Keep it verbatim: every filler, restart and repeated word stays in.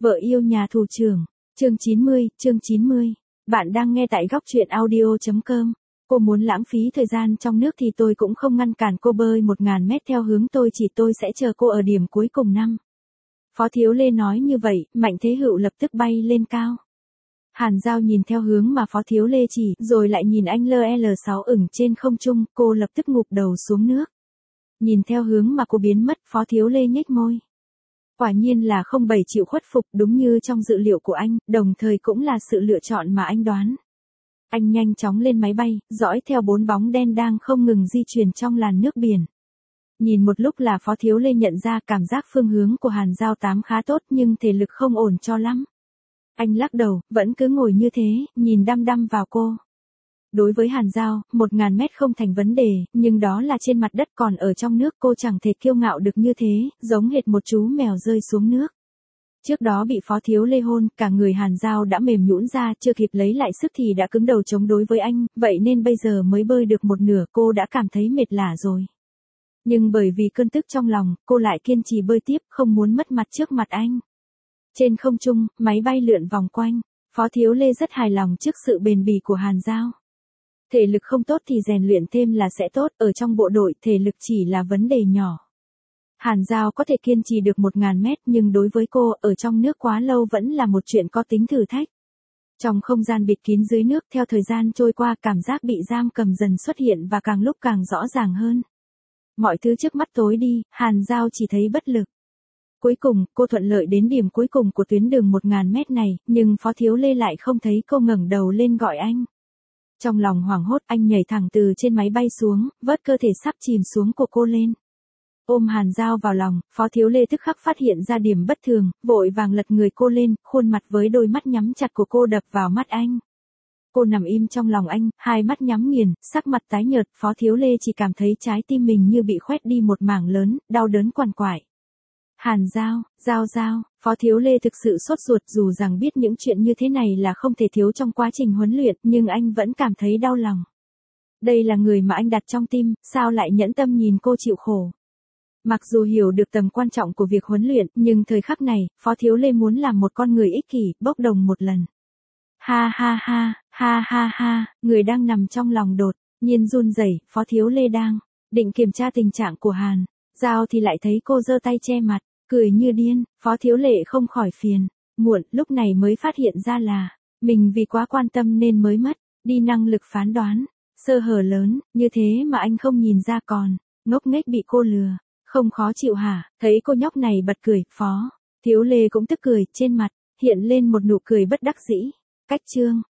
Vợ yêu nhà thủ trưởng, chương chín mươi, chương chín mươi. Bạn đang nghe tại góc truyện audio chấm com. Cô muốn lãng phí thời gian trong nước thì tôi cũng không ngăn cản cô bơi một ngàn mét theo hướng tôi chỉ, tôi sẽ chờ cô ở điểm cuối cùng năm. Phó Thiếu Lê nói như vậy, Mạnh Thế Hựu lập tức bay lên cao. Hàn Giao nhìn theo hướng mà Phó Thiếu Lê chỉ, rồi lại nhìn anh L L sáu ửng trên không trung, cô lập tức ngụp đầu xuống nước. Nhìn theo hướng mà cô biến mất, Phó Thiếu Lê nhếch môi. Quả nhiên là không bảy chịu khuất phục, đúng như trong dự liệu của anh, đồng thời cũng là sự lựa chọn mà anh đoán. Anh nhanh chóng lên máy bay, dõi theo bốn bóng đen đang không ngừng di chuyển trong làn nước biển. Nhìn một lúc là Phó Thiếu Lê nhận ra cảm giác phương hướng của Hàn Giao tám khá tốt nhưng thể lực không ổn cho lắm. Anh lắc đầu, vẫn cứ ngồi như thế, nhìn đăm đăm vào cô. Đối với Hàn Giao, một ngàn mét không thành vấn đề, nhưng đó là trên mặt đất, còn ở trong nước cô chẳng thể kiêu ngạo được như thế, giống hệt một chú mèo rơi xuống nước. Trước đó bị Phó Thiếu Lê hôn, cả người Hàn Giao đã mềm nhũn ra, chưa kịp lấy lại sức thì đã cứng đầu chống đối với anh, vậy nên bây giờ mới bơi được một nửa cô đã cảm thấy mệt lả rồi. Nhưng bởi vì cơn tức trong lòng, cô lại kiên trì bơi tiếp, không muốn mất mặt trước mặt anh. Trên không trung, máy bay lượn vòng quanh, Phó Thiếu Lê rất hài lòng trước sự bền bỉ của Hàn Giao. Thể lực không tốt thì rèn luyện thêm là sẽ tốt, ở trong bộ đội thể lực chỉ là vấn đề nhỏ. Hàn Giao có thể kiên trì được một ngàn mét nhưng đối với cô, ở trong nước quá lâu vẫn là một chuyện có tính thử thách. Trong không gian bịt kín dưới nước, theo thời gian trôi qua, cảm giác bị giam cầm dần xuất hiện và càng lúc càng rõ ràng hơn. Mọi thứ trước mắt tối đi, Hàn Giao chỉ thấy bất lực. Cuối cùng, cô thuận lợi đến điểm cuối cùng của tuyến đường một ngàn mét này, nhưng Phó Thiếu Lê lại không thấy cô ngẩng đầu lên gọi anh. Trong lòng hoảng hốt, anh nhảy thẳng từ trên máy bay xuống, vớt cơ thể sắp chìm xuống của cô lên. Ôm Hàn Giao vào lòng, Phó Thiếu Lê tức khắc phát hiện ra điểm bất thường, vội vàng lật người cô lên, khuôn mặt với đôi mắt nhắm chặt của cô đập vào mắt anh. Cô nằm im trong lòng anh, hai mắt nhắm nghiền, sắc mặt tái nhợt, Phó Thiếu Lê chỉ cảm thấy trái tim mình như bị khoét đi một mảng lớn, đau đớn quằn quại. Hàn Giao, Giao Giao, Phó Thiếu Lê thực sự sốt ruột, dù rằng biết những chuyện như thế này là không thể thiếu trong quá trình huấn luyện, nhưng anh vẫn cảm thấy đau lòng. Đây là người mà anh đặt trong tim, sao lại nhẫn tâm nhìn cô chịu khổ. Mặc dù hiểu được tầm quan trọng của việc huấn luyện, nhưng thời khắc này, Phó Thiếu Lê muốn làm một con người ích kỷ, bốc đồng một lần. Ha ha ha, ha ha ha, người đang nằm trong lòng đột nhiên run rẩy, Phó Thiếu Lê đang định kiểm tra tình trạng của Hàn Giao thì lại thấy cô giơ tay che mặt, cười như điên. Phó Thiếu Lê không khỏi phiền muộn, lúc này mới phát hiện ra là mình vì quá quan tâm nên mới mất đi năng lực phán đoán, sơ hở lớn như thế mà anh không nhìn ra, còn ngốc nghếch bị cô lừa, không khó chịu hả? Thấy cô nhóc này bật cười, Phó Thiếu Lê cũng tức cười, trên mặt hiện lên một nụ cười bất đắc dĩ. Cách chương